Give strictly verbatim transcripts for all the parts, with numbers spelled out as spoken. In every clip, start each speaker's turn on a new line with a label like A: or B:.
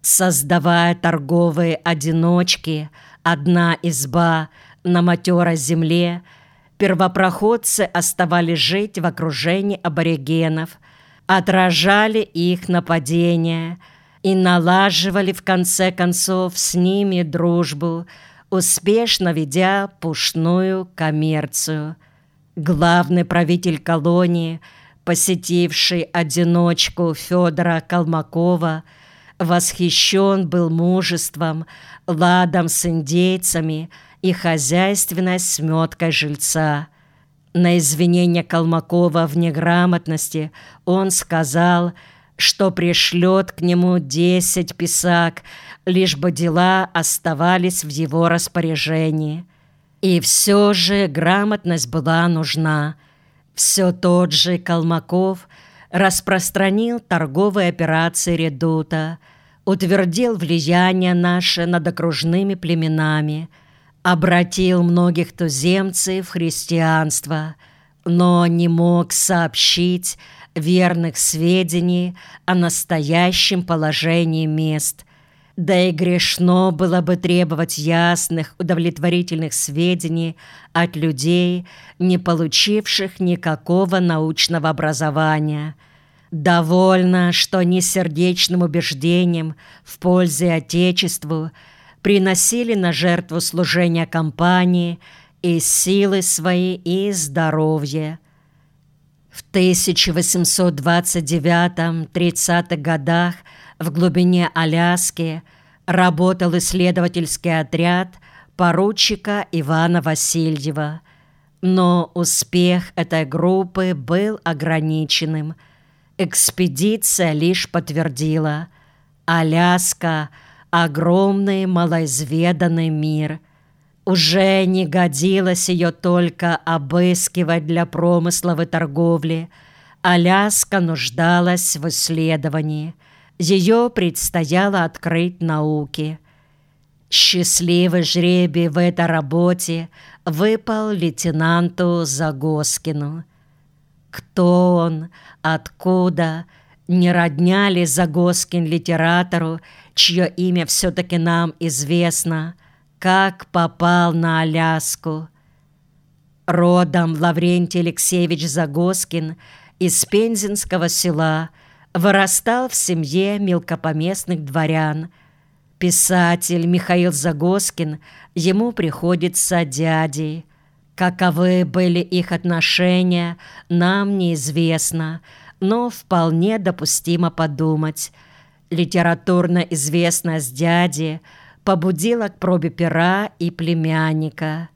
A: Создавая торговые одиночки, одна изба на матерой земле, первопроходцы оставались жить в окружении аборигенов, отражали их нападения и налаживали в конце концов с ними дружбу, успешно ведя пушную коммерцию. Главный правитель колонии, посетивший одиночку Федора Колмакова, восхищен был мужеством, ладом с индейцами и хозяйственной сметкой жильца. На извинение Колмакова в неграмотности он сказал, что пришлет к нему десять писак, лишь бы дела оставались в его распоряжении. И все же грамотность была нужна. Все тот же Колмаков распространил торговые операции редута, утвердил влияние наше над окружными племенами, обратил многих туземцев в христианство, но не мог сообщить верных сведений о настоящем положении мест. Да и грешно было бы требовать ясных, удовлетворительных сведений от людей, не получивших никакого научного образования. Довольно, что они сердечным убеждением в пользе Отечеству приносили на жертву служения компании и силы свои, и здоровье. В тысяча восемьсот двадцать девятом-тридцатых годах в глубине Аляски работал исследовательский отряд поручика Ивана Васильева. Но успех этой группы был ограниченным. Экспедиция лишь подтвердила: Аляска — огромный малоизведанный мир. Уже не годилось ее только обыскивать для промыслов и торговли. Аляска нуждалась в исследовании. Ее предстояло открыть науке. Счастливый жребий в этой работе выпал лейтенанту Загоскину. Кто он, откуда, не родня ли Загоскин литератору, чье имя все-таки нам известно, как попал на Аляску? Родом Лаврентий Алексеевич Загоскин из Пензенского села, вырастал в семье мелкопоместных дворян. Писатель Михаил Загоскин ему приходится дядей. Каковы были их отношения, нам неизвестно, но вполне допустимо подумать. Литературная известность дяди побудила к пробе пера и племянника.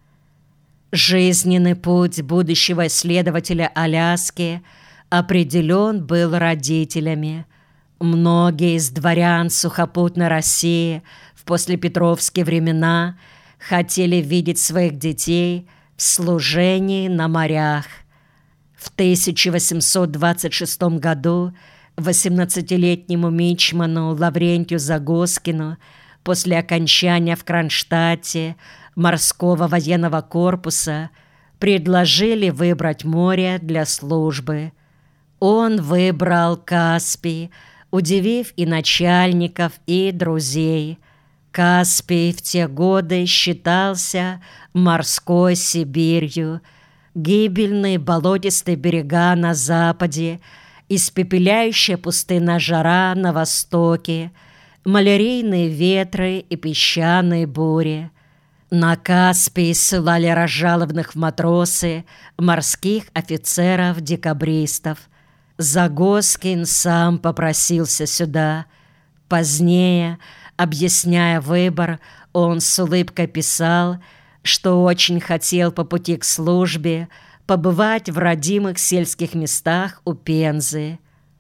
A: Жизненный путь будущего исследователя Аляски определен был родителями. Многие из дворян сухопутной России в послепетровские времена хотели видеть своих детей в служении на морях. В тысяча восемьсот двадцать шестом году восемнадцатилетнему мичману Лаврентию Загоскину после окончания в Кронштадте морского военного корпуса предложили выбрать море для службы. Он выбрал Каспий, удивив и начальников, и друзей. Каспий в те годы считался морской Сибирью. Гибельные болотистые берега на западе, испепеляющая пустынная жара на востоке, малярийные ветры и песчаные бури. На Каспий ссылали разжалованных в матросы морских офицеров-декабристов. Загоскин сам попросился сюда. Позднее, объясняя выбор, он с улыбкой писал, что очень хотел по пути к службе побывать в родимых сельских местах у Пензы.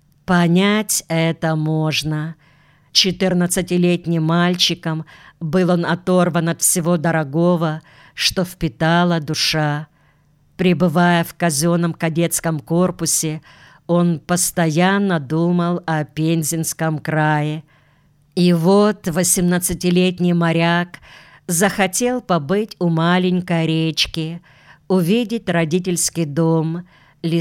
A: Понять это можно. Четырнадцатилетним мальчиком был он оторван от всего дорогого, что впитала душа. Пребывая в казенном кадетском корпусе, он постоянно думал о Пензенском крае. И вот восемнадцатилетний моряк захотел побыть у маленькой речки, увидеть родительский дом,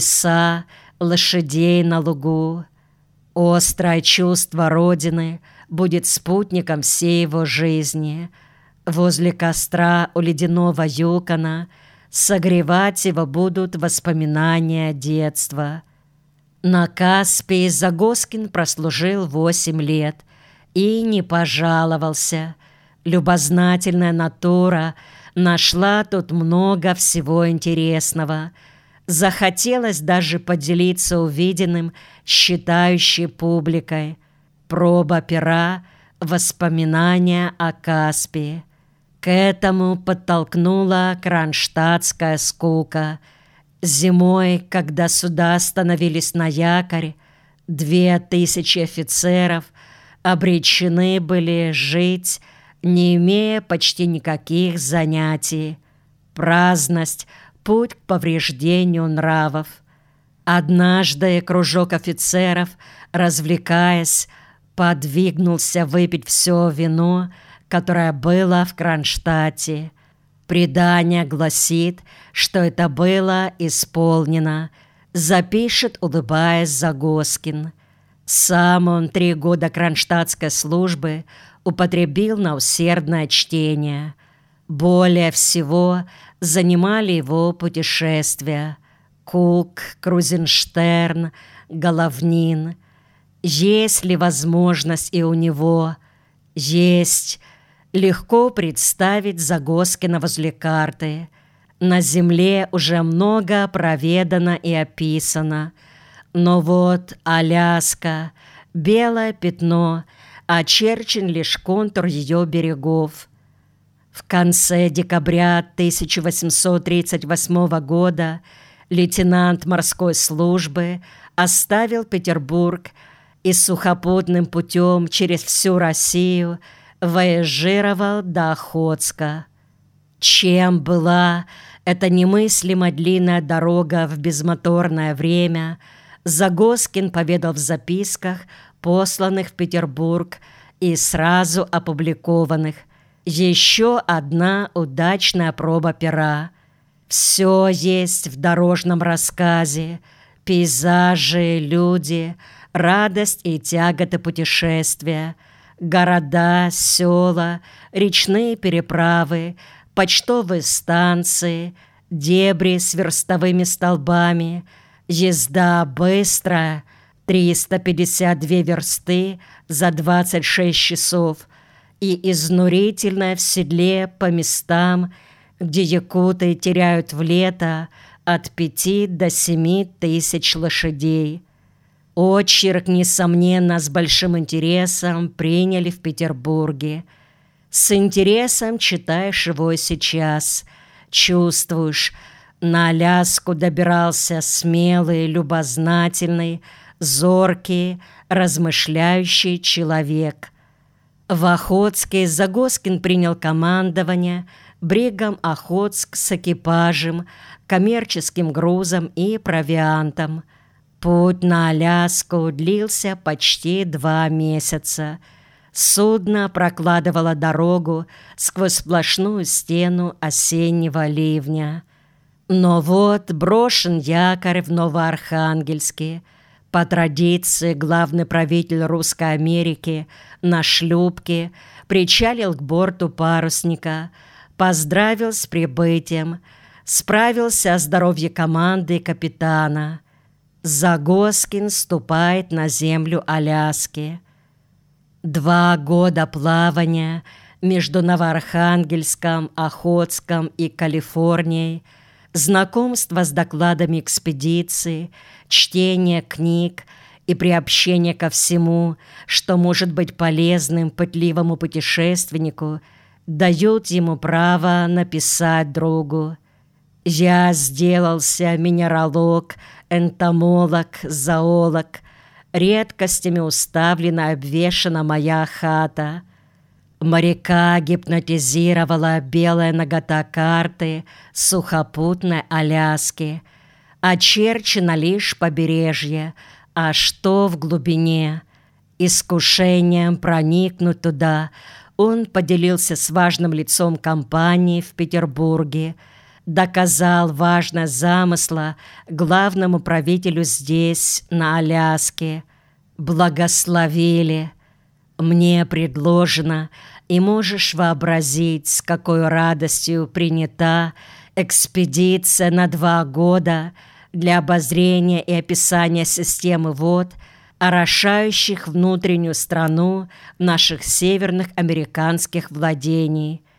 A: леса, лошадей на лугу. Острое чувство родины будет спутником всей его жизни. Возле костра у ледяного Юкона согревать его будут воспоминания детства. На Каспии Загоскин прослужил восемь лет и не пожаловался. Любознательная натура нашла тут много всего интересного. Захотелось даже поделиться увиденным с читающей публикой. Проба пера, воспоминания о Каспии. К этому подтолкнула кронштадтская скука. Зимой, когда суда становились на якорь, две тысячи офицеров обречены были жить, не имея почти никаких занятий. Праздность — путь к повреждению нравов. Однажды кружок офицеров, развлекаясь, подвигнулся выпить все вино, которое было в Кронштадте. Предание гласит, что это было исполнено, запишет, улыбаясь, Загоскин. Сам он три года кронштадтской службы употребил на усердное чтение. Более всего занимали его путешествия. Кук, Крузенштерн, Головнин. Есть ли возможность и у него? Есть. Легко представить Загоскина возле карты. На земле уже много проведано и описано. Но вот Аляска, белое пятно, очерчен лишь контур ее берегов. В конце декабря тысяча восемьсот тридцать восьмого года лейтенант морской службы оставил Петербург и сухопутным путем через всю Россию вояжировал до Охотска. Чем была эта немыслимо длинная дорога в безмоторное время, Загоскин поведал в записках, посланных в Петербург и сразу опубликованных. Еще одна удачная проба пера. Все есть в дорожном рассказе: пейзажи, люди, радость и тяготы путешествия, города, села, речные переправы, почтовые станции, дебри с верстовыми столбами, езда быстрая, триста пятьдесят две версты за двадцать шесть часов, и изнурительная в седле по местам, где якуты теряют в лето от пяти до семи тысяч лошадей. Очерк, несомненно, с большим интересом приняли в Петербурге. С интересом читаешь его сейчас. Чувствуешь, на Аляску добирался смелый, любознательный, зоркий, размышляющий человек. В Охотске Загоскин принял командование бригом Охотск с экипажем, коммерческим грузом и провиантом. Путь на Аляску длился почти два месяца. Судно прокладывало дорогу сквозь сплошную стену осеннего ливня. Но вот брошен якорь в Новоархангельске. По традиции главный правитель Русской Америки на шлюпке причалил к борту парусника, поздравил с прибытием, справился о здоровье команды и капитана. Загоскин ступает на землю Аляски. Два года плавания между Новоархангельском, Охотском и Калифорнией, знакомство с докладами экспедиции, чтение книг и приобщение ко всему, что может быть полезным пытливому путешественнику, дают ему право написать другу: «Я сделался минералог, энтомолог, зоолог. Редкостями уставлена и обвешана моя хата». Моряка гипнотизировала белая нагота карты сухопутной Аляски. Очерчено лишь побережье, а что в глубине? Искушением проникнуть туда он поделился с важным лицом компании в Петербурге, доказал важность замысла главному правителю здесь, на Аляске. Благословили. Мне предложено, и можешь вообразить, с какой радостью принята экспедиция на два года для обозрения и описания системы вод, орошающих внутреннюю страну наших северных американских владений.